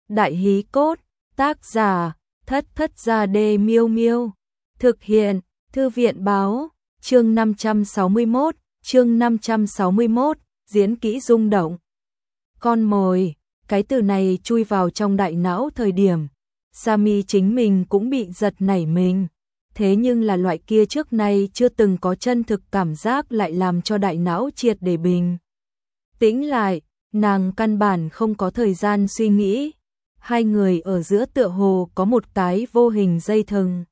Đại hí cốt, tác giả, Thất Thất Gia Đê Miêu Miêu. Thực hiện, Thư viện báo, chương 561, diễn kỹ rung động. Con mồi, cái từ này chui vào trong đại não thời điểm. Sammy chính mình cũng bị giật nảy mình. Thế nhưng là loại kia trước nay chưa từng có chân thực cảm giác lại làm cho đại não triệt để bình tĩnh lại, nàng căn bản không có thời gian suy nghĩ. Hai người ở giữa tựa hồ có một cái vô hình dây thừng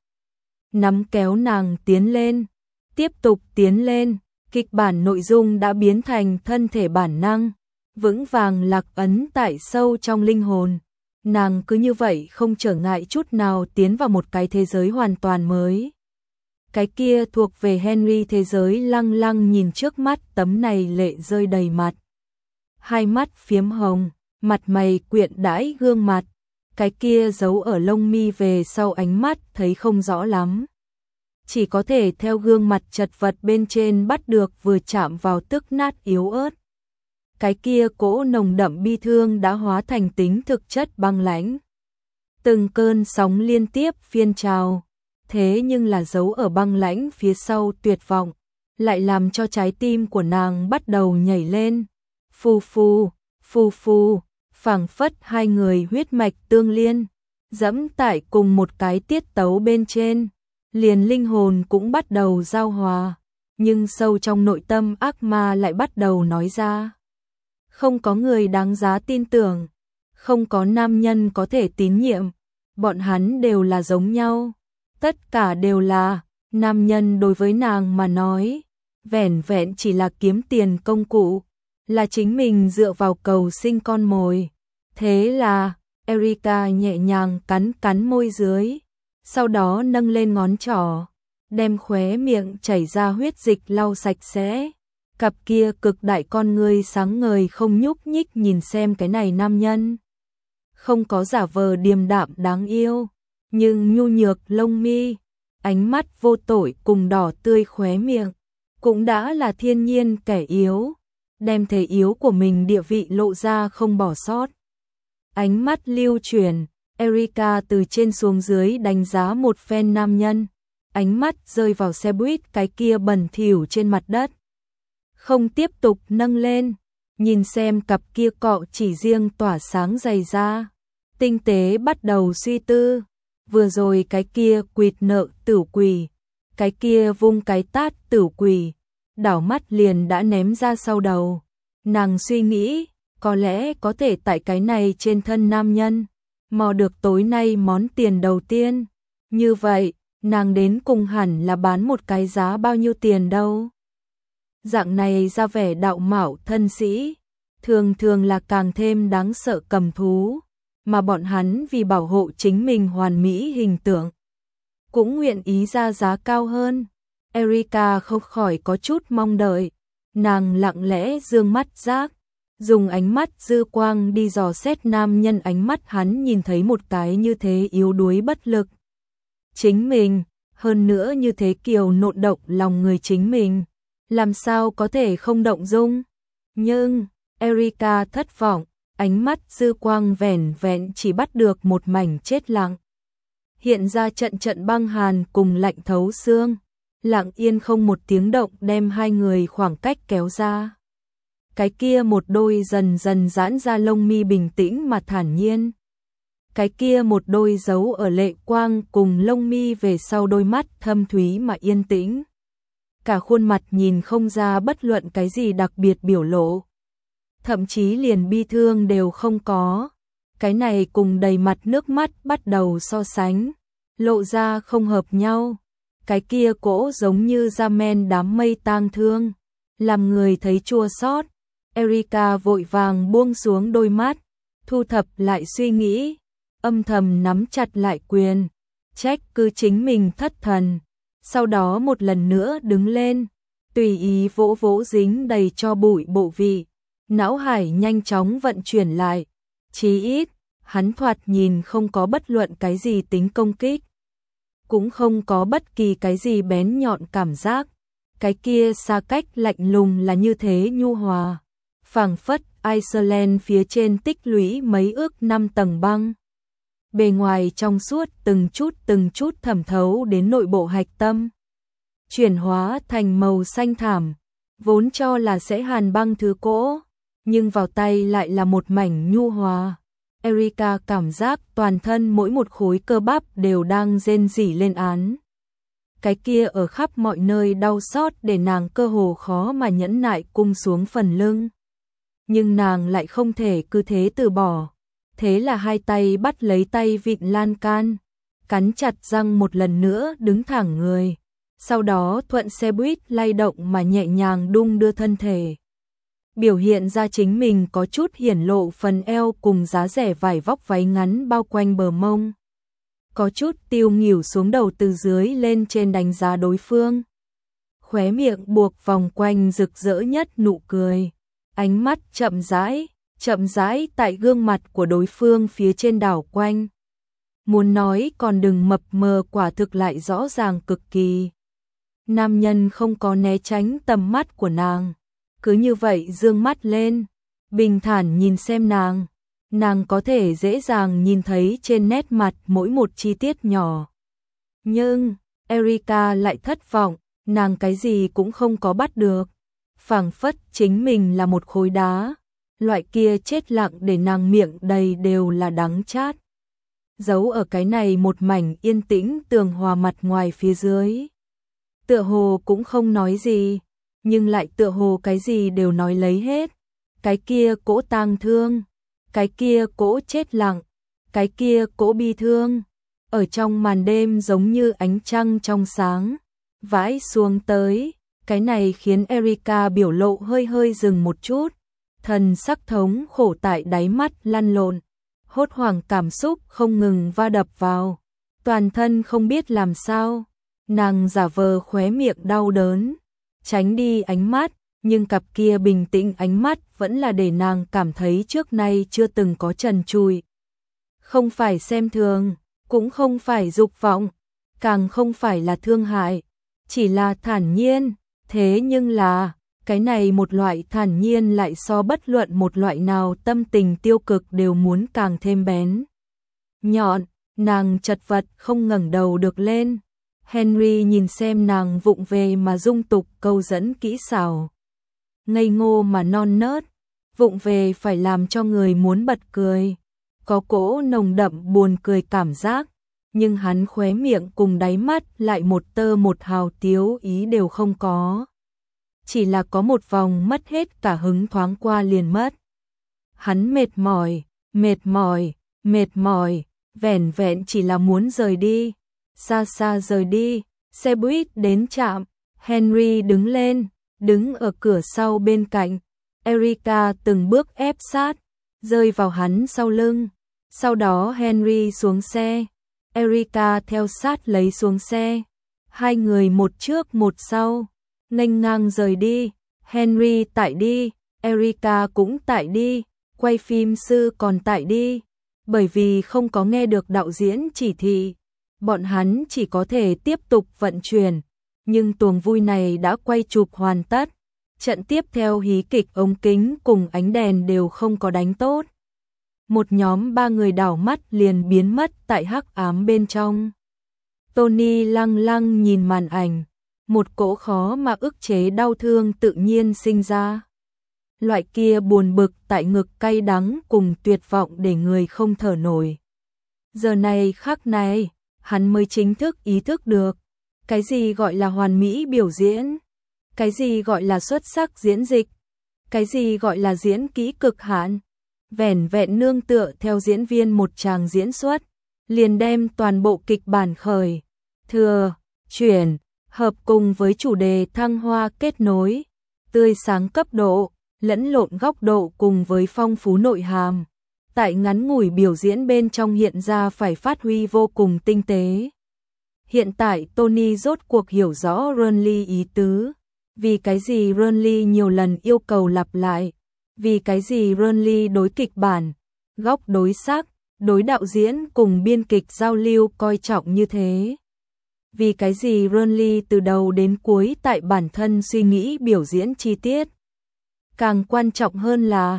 nắm kéo nàng tiến lên, tiếp tục tiến lên. Kịch bản nội dung đã biến thành thân thể bản năng, vững vàng lạc ấn tại sâu trong linh hồn. Nàng cứ như vậy không trở ngại chút nào tiến vào một cái thế giới hoàn toàn mới. Cái kia thuộc về Henry thế giới lăng lăng nhìn trước mắt tấm này lệ rơi đầy mặt. Hai mắt phiếm hồng, mặt mày quyện đãi gương mặt. Cái kia giấu ở lông mi về sau ánh mắt thấy không rõ lắm. Chỉ có thể theo gương mặt chật vật bên trên bắt được vừa chạm vào tức nát yếu ớt. Cái kia cỗ nồng đậm bi thương đã hóa thành tính thực chất băng lãnh. Từng cơn sóng liên tiếp phiên trào, thế nhưng là giấu ở băng lãnh phía sau tuyệt vọng, lại làm cho trái tim của nàng bắt đầu nhảy lên. Phù phù, phù phù, phảng phất hai người huyết mạch tương liên, dẫm tại cùng một cái tiết tấu bên trên, liền linh hồn cũng bắt đầu giao hòa, nhưng sâu trong nội tâm ác ma lại bắt đầu nói ra. Không có người đáng giá tin tưởng, không có nam nhân có thể tín nhiệm, bọn hắn đều là giống nhau, tất cả đều là, nam nhân đối với nàng mà nói, vẻn vẹn chỉ là kiếm tiền công cụ, là chính mình dựa vào cầu sinh con mồi. Thế là, Erika nhẹ nhàng cắn môi dưới, sau đó nâng lên ngón trỏ, đem khóe miệng chảy ra huyết dịch lau sạch sẽ. Cặp kia cực đại con ngươi sáng ngời không nhúc nhích nhìn xem cái này nam nhân. Không có giả vờ điềm đạm đáng yêu, nhưng nhu nhược lông mi, ánh mắt vô tội cùng đỏ tươi khóe miệng, cũng đã là thiên nhiên kẻ yếu, đem thể yếu của mình địa vị lộ ra không bỏ sót. Ánh mắt lưu chuyển, Erika từ trên xuống dưới đánh giá một phen nam nhân, ánh mắt rơi vào xe buýt cái kia bẩn thỉu trên mặt đất. Không tiếp tục nâng lên, nhìn xem cặp kia cọ chỉ riêng tỏa sáng dày ra. Tinh tế bắt đầu suy tư, vừa rồi cái kia quỵt nợ tửu quỷ, cái kia vung cái tát tửu quỷ, đảo mắt liền đã ném ra sau đầu. Nàng suy nghĩ, có lẽ có thể tại cái này trên thân nam nhân, mò được tối nay món tiền đầu tiên. Như vậy, nàng đến cùng hẳn là bán một cái giá bao nhiêu tiền đâu. Dạng này ra vẻ đạo mạo thân sĩ, thường thường là càng thêm đáng sợ cầm thú, mà bọn hắn vì bảo hộ chính mình hoàn mỹ hình tượng, cũng nguyện ý ra giá cao hơn. Erika không khỏi có chút mong đợi, nàng lặng lẽ dương mắt giác, dùng ánh mắt dư quang đi dò xét nam nhân. Ánh mắt hắn nhìn thấy một cái như thế yếu đuối bất lực chính mình, hơn nữa như thế kiều nộn động lòng người chính mình, làm sao có thể không động dung. Nhưng Erika thất vọng, ánh mắt dư quang vẻn vẹn chỉ bắt được một mảnh chết lặng, hiện ra trận băng hàn cùng lạnh thấu xương, lặng yên không một tiếng động đem hai người khoảng cách kéo ra. Cái kia một đôi dần dần giãn ra lông mi bình tĩnh mà thản nhiên, cái kia một đôi giấu ở lệ quang cùng lông mi về sau đôi mắt thâm thúy mà yên tĩnh. Cả khuôn mặt nhìn không ra bất luận cái gì đặc biệt biểu lộ, thậm chí liền bi thương đều không có. Cái này cùng đầy mặt nước mắt bắt đầu so sánh, lộ ra không hợp nhau. Cái kia cỗ giống như da men đám mây tang thương, làm người thấy chua xót. Erika vội vàng buông xuống đôi mắt, thu thập lại suy nghĩ, âm thầm nắm chặt lại quyền, trách cứ chính mình thất thần. Sau đó một lần nữa đứng lên, tùy ý vỗ vỗ dính đầy cho bụi bộ vị, não hải nhanh chóng vận chuyển lại. Chí ít, hắn thoạt nhìn không có bất luận cái gì tính công kích, cũng không có bất kỳ cái gì bén nhọn cảm giác. Cái kia xa cách lạnh lùng là như thế nhu hòa, phảng phất Iceland phía trên tích lũy mấy ước năm tầng băng. Bề ngoài trong suốt từng chút thẩm thấu đến nội bộ hạch tâm. Chuyển hóa thành màu xanh thảm, vốn cho là sẽ hàn băng thứ cỗ, nhưng vào tay lại là một mảnh nhu hòa. Erika cảm giác toàn thân mỗi một khối cơ bắp đều đang rên rỉ lên án. Cái kia ở khắp mọi nơi đau xót để nàng cơ hồ khó mà nhẫn nại cung xuống phần lưng. Nhưng nàng lại không thể cứ thế từ bỏ. Thế là hai tay bắt lấy tay vịn lan can, cắn chặt răng một lần nữa đứng thẳng người. Sau đó thuận xe buýt lay động mà nhẹ nhàng đung đưa thân thể. Biểu hiện ra chính mình có chút hiển lộ phần eo cùng giá rẻ vải vóc váy ngắn bao quanh bờ mông. Có chút tiêu nghỉu xuống đầu từ dưới lên trên đánh giá đối phương. Khóe miệng buộc vòng quanh rực rỡ nhất nụ cười. Ánh mắt chậm rãi tại gương mặt của đối phương phía trên đảo quanh. Muốn nói còn đừng mập mờ quả thực lại rõ ràng cực kỳ. Nam nhân không có né tránh tầm mắt của nàng. Cứ như vậy dương mắt lên, bình thản nhìn xem nàng. Nàng có thể dễ dàng nhìn thấy trên nét mặt mỗi một chi tiết nhỏ. Nhưng, Erika lại thất vọng, nàng cái gì cũng không có bắt được. Phảng phất chính mình là một khối đá, loại kia chết lặng để nàng miệng đầy đều là đắng chát. Giấu ở cái này một mảnh yên tĩnh tường hòa mặt ngoài phía dưới. Tựa hồ cũng không nói gì, nhưng lại tựa hồ cái gì đều nói lấy hết. Cái kia cỗ tang thương, cái kia cỗ chết lặng, cái kia cỗ bi thương. Ở trong màn đêm giống như ánh trăng trong sáng, vãi xuống tới. Cái này khiến Erika biểu lộ hơi dừng một chút. Thần sắc thống khổ tại đáy mắt lăn lộn. Hốt hoảng cảm xúc không ngừng va đập vào. Toàn thân không biết làm sao. Nàng giả vờ khóe miệng đau đớn, tránh đi ánh mắt, nhưng cặp kia bình tĩnh ánh mắt vẫn là để nàng cảm thấy trước nay chưa từng có trần trụi. Không phải xem thường, cũng không phải dục vọng, càng không phải là thương hại, chỉ là thản nhiên. Thế nhưng là, cái này một loại thản nhiên lại so bất luận một loại nào tâm tình tiêu cực đều muốn càng thêm bén nhọn. Nàng chật vật không ngẩng đầu được lên. Henry nhìn xem nàng vụng về mà dung tục câu dẫn kỹ xảo. Ngây ngô mà non nớt, vụng về phải làm cho người muốn bật cười. Có cỗ nồng đậm buồn cười cảm giác, nhưng hắn khóe miệng cùng đáy mắt lại một tơ một hào tiếu ý đều không có. Chỉ là có một vòng mất hết cả hứng thoáng qua liền mất. Hắn mệt mỏi, vẻn vẹn chỉ là muốn rời đi. Xa xa rời đi, xe buýt đến trạm, Henry đứng lên, đứng ở cửa sau bên cạnh. Erika từng bước ép sát, rơi vào hắn sau lưng. Sau đó Henry xuống xe, Erika theo sát lấy xuống xe. Hai người một trước một sau, nghênh ngang rời đi. Henry tại đi, Erika cũng tại đi, quay phim sư còn tại đi. Bởi vì không có nghe được đạo diễn chỉ thị, bọn hắn chỉ có thể tiếp tục vận chuyển, nhưng tuồng vui này đã quay chụp hoàn tất. Trận tiếp theo hí kịch ống kính cùng ánh đèn đều không có đánh tốt. Một nhóm ba người đảo mắt liền biến mất tại hắc ám bên trong. Tony lăng lăng nhìn màn ảnh, một cỗ khó mà ức chế đau thương tự nhiên sinh ra. Loại kia buồn bực tại ngực cay đắng cùng tuyệt vọng để người không thở nổi. Giờ này khắc này, hắn mới chính thức ý thức được, cái gì gọi là hoàn mỹ biểu diễn, cái gì gọi là xuất sắc diễn dịch, cái gì gọi là diễn kỹ cực hạn. Vẻn vẹn nương tựa theo diễn viên một tràng diễn xuất, liền đem toàn bộ kịch bản khởi, thừa, chuyển, hợp cùng với chủ đề thăng hoa kết nối, tươi sáng cấp độ, lẫn lộn góc độ cùng với phong phú nội hàm. Tại ngắn ngủi biểu diễn bên trong hiện ra phải phát huy vô cùng tinh tế. Hiện tại Tony rốt cuộc hiểu rõ Renly ý tứ. Vì cái gì Renly nhiều lần yêu cầu lặp lại. Vì cái gì Renly đối kịch bản, góc đối sắc, đối đạo diễn cùng biên kịch giao lưu coi trọng như thế. Vì cái gì Renly từ đầu đến cuối tại bản thân suy nghĩ biểu diễn chi tiết. Càng quan trọng hơn là,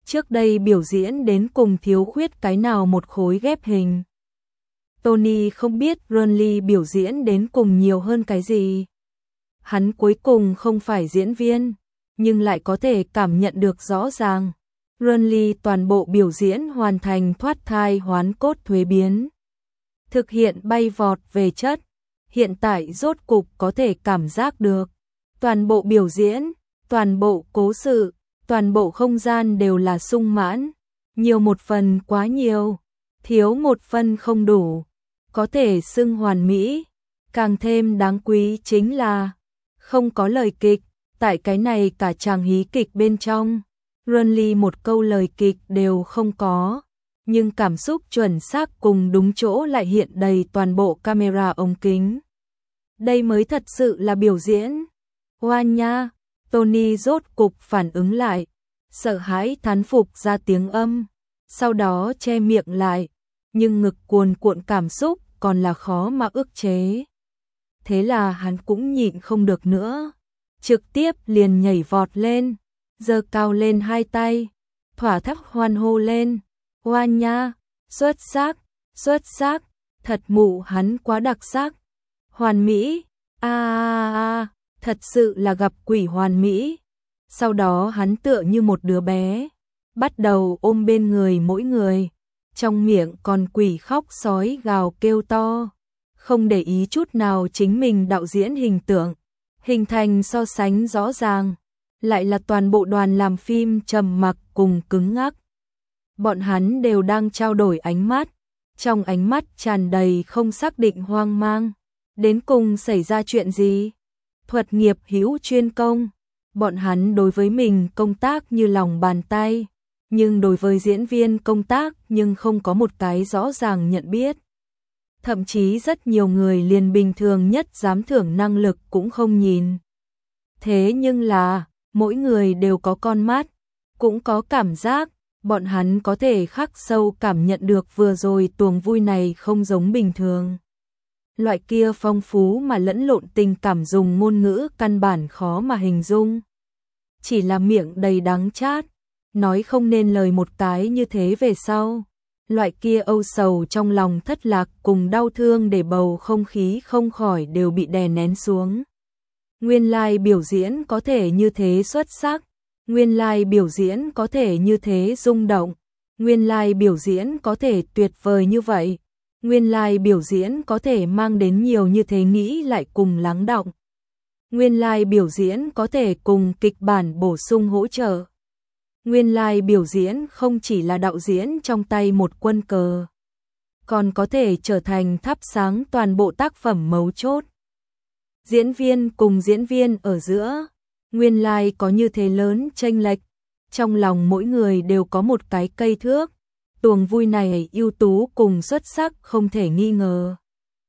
Trước đây biểu diễn đến cùng thiếu khuyết cái nào một khối ghép hình. Tony không biết Ronly biểu diễn đến cùng nhiều hơn cái gì. Hắn cuối cùng không phải diễn viên, nhưng lại có thể cảm nhận được rõ ràng. Ronly toàn bộ biểu diễn hoàn thành thoát thai hoán cốt thuế biến. Thực hiện bay vọt về chất. Hiện tại rốt cục có thể cảm giác được. Toàn bộ biểu diễn, toàn bộ cố sự, toàn bộ không gian đều là sung mãn. Nhiều một phần quá nhiều, thiếu một phần không đủ. Có thể xưng hoàn mỹ. Càng thêm đáng quý chính là không có lời kịch. Tại cái này cả chàng hí kịch bên trong, Ronly một câu lời kịch đều không có. Nhưng cảm xúc chuẩn xác cùng đúng chỗ lại hiện đầy toàn bộ camera ống kính. Đây mới thật sự là biểu diễn. Oan nha, Tony rốt cục phản ứng lại, sợ hãi thán phục ra tiếng âm, sau đó che miệng lại, nhưng ngực cuồn cuộn cảm xúc còn là khó mà ức chế. Thế là hắn cũng nhịn không được nữa, trực tiếp liền nhảy vọt lên, giơ cao lên hai tay, thỏa thích hoan hô lên. Oan nha, xuất sắc, thật mụ hắn quá đặc sắc. Hoàn mỹ, thật sự là gặp quỷ hoàn mỹ. Sau đó hắn tựa như một đứa bé, bắt đầu ôm bên người mỗi người, trong miệng còn quỷ khóc sói gào kêu to, không để ý chút nào chính mình đạo diễn hình tượng, hình thành so sánh rõ ràng, lại là toàn bộ đoàn làm phim trầm mặc cùng cứng ngắc. Bọn hắn đều đang trao đổi ánh mắt, trong ánh mắt tràn đầy không xác định hoang mang. Đến cùng xảy ra chuyện gì? Thuật nghiệp hữu chuyên công, bọn hắn đối với mình công tác như lòng bàn tay, nhưng đối với diễn viên công tác nhưng không có một cái rõ ràng nhận biết. Thậm chí rất nhiều người liền bình thường nhất giám thưởng năng lực cũng không nhìn. Thế nhưng là, mỗi người đều có con mắt, cũng có cảm giác, bọn hắn có thể khắc sâu cảm nhận được vừa rồi tuồng vui này không giống bình thường. Loại kia phong phú mà lẫn lộn tình cảm dùng ngôn ngữ căn bản khó mà hình dung. Chỉ là miệng đầy đắng chát, nói không nên lời một cái như thế về sau. Loại kia âu sầu trong lòng thất lạc cùng đau thương để bầu không khí không khỏi đều bị đè nén xuống. Nguyên lai biểu diễn có thể như thế xuất sắc, nguyên lai biểu diễn có thể như thế rung động, nguyên lai biểu diễn có thể tuyệt vời như vậy. Nguyên lai biểu diễn có thể mang đến nhiều như thế nghĩ lại cùng lắng đọng. Nguyên lai biểu diễn có thể cùng kịch bản bổ sung hỗ trợ. Nguyên lai biểu diễn không chỉ là đạo diễn trong tay một quân cờ, còn có thể trở thành thắp sáng toàn bộ tác phẩm mấu chốt. Diễn viên cùng diễn viên ở giữa, nguyên lai có như thế lớn chênh lệch, trong lòng mỗi người đều có một cái cây thước. Tuồng vui này ưu tú cùng xuất sắc không thể nghi ngờ.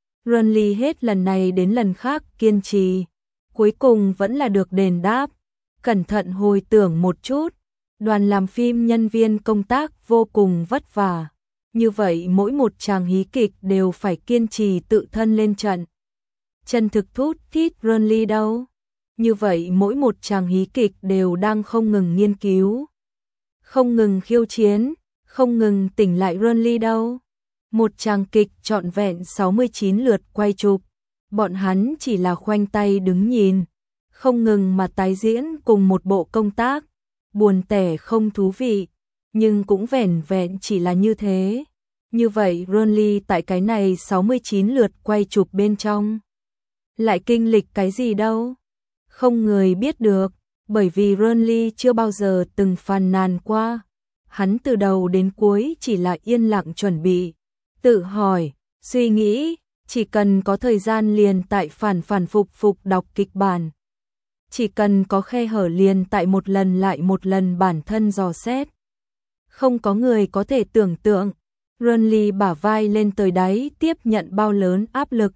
Ronly hết lần này đến lần khác kiên trì, cuối cùng vẫn là được đền đáp. Cẩn thận hồi tưởng một chút, đoàn làm phim nhân viên công tác vô cùng vất vả. Như vậy mỗi một chàng hí kịch đều phải kiên trì tự thân lên trận. Chân thực thút thít Ronly đâu? Như vậy mỗi một chàng hí kịch đều đang không ngừng nghiên cứu, không ngừng khiêu chiến, không ngừng tỉnh lại Ronly đâu. Một chàng kịch trọn vẹn 69 lượt quay chụp, bọn hắn chỉ là khoanh tay đứng nhìn, không ngừng mà tái diễn cùng một bộ công tác, buồn tẻ không thú vị, nhưng cũng vẻn vẹn chỉ là như thế. Như vậy Ronly tại cái này 69 lượt quay chụp bên trong lại kinh lịch cái gì đâu? Không người biết được, bởi vì Ronly chưa bao giờ từng phàn nàn qua. Hắn từ đầu đến cuối chỉ là yên lặng chuẩn bị, tự hỏi, suy nghĩ, chỉ cần có thời gian liền tại phản phục đọc kịch bản. Chỉ cần có khe hở liền tại một lần lại một lần bản thân dò xét. Không có người có thể tưởng tượng, Ronly bả vai lên tới đáy tiếp nhận bao lớn áp lực.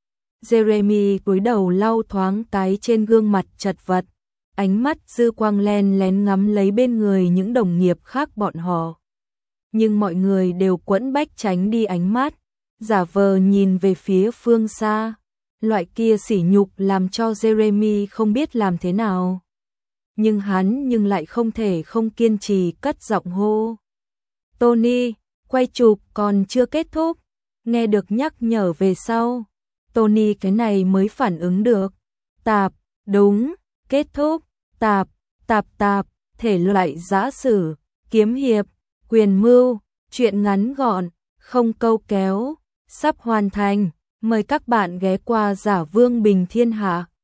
Jeremy cúi đầu lau thoáng cái trên gương mặt chật vật, ánh mắt dư quang len lén ngắm lấy bên người những đồng nghiệp khác bọn họ. Nhưng mọi người đều quẫn bách tránh đi ánh mắt, giả vờ nhìn về phía phương xa. Loại kia sỉ nhục làm cho Jeremy không biết làm thế nào. nhưng hắn lại không thể không kiên trì cất giọng hô. Tony, quay chụp còn chưa kết thúc. Nghe được nhắc nhở về sau, Tony cái này mới phản ứng được. Tạp, đúng, kết thúc, tạp, thể loại giã sử, kiếm hiệp, quyền mưu, truyện ngắn gọn, không câu kéo, sắp hoàn thành. Mời các bạn ghé qua Giả Vương Bình Thiên Hạ.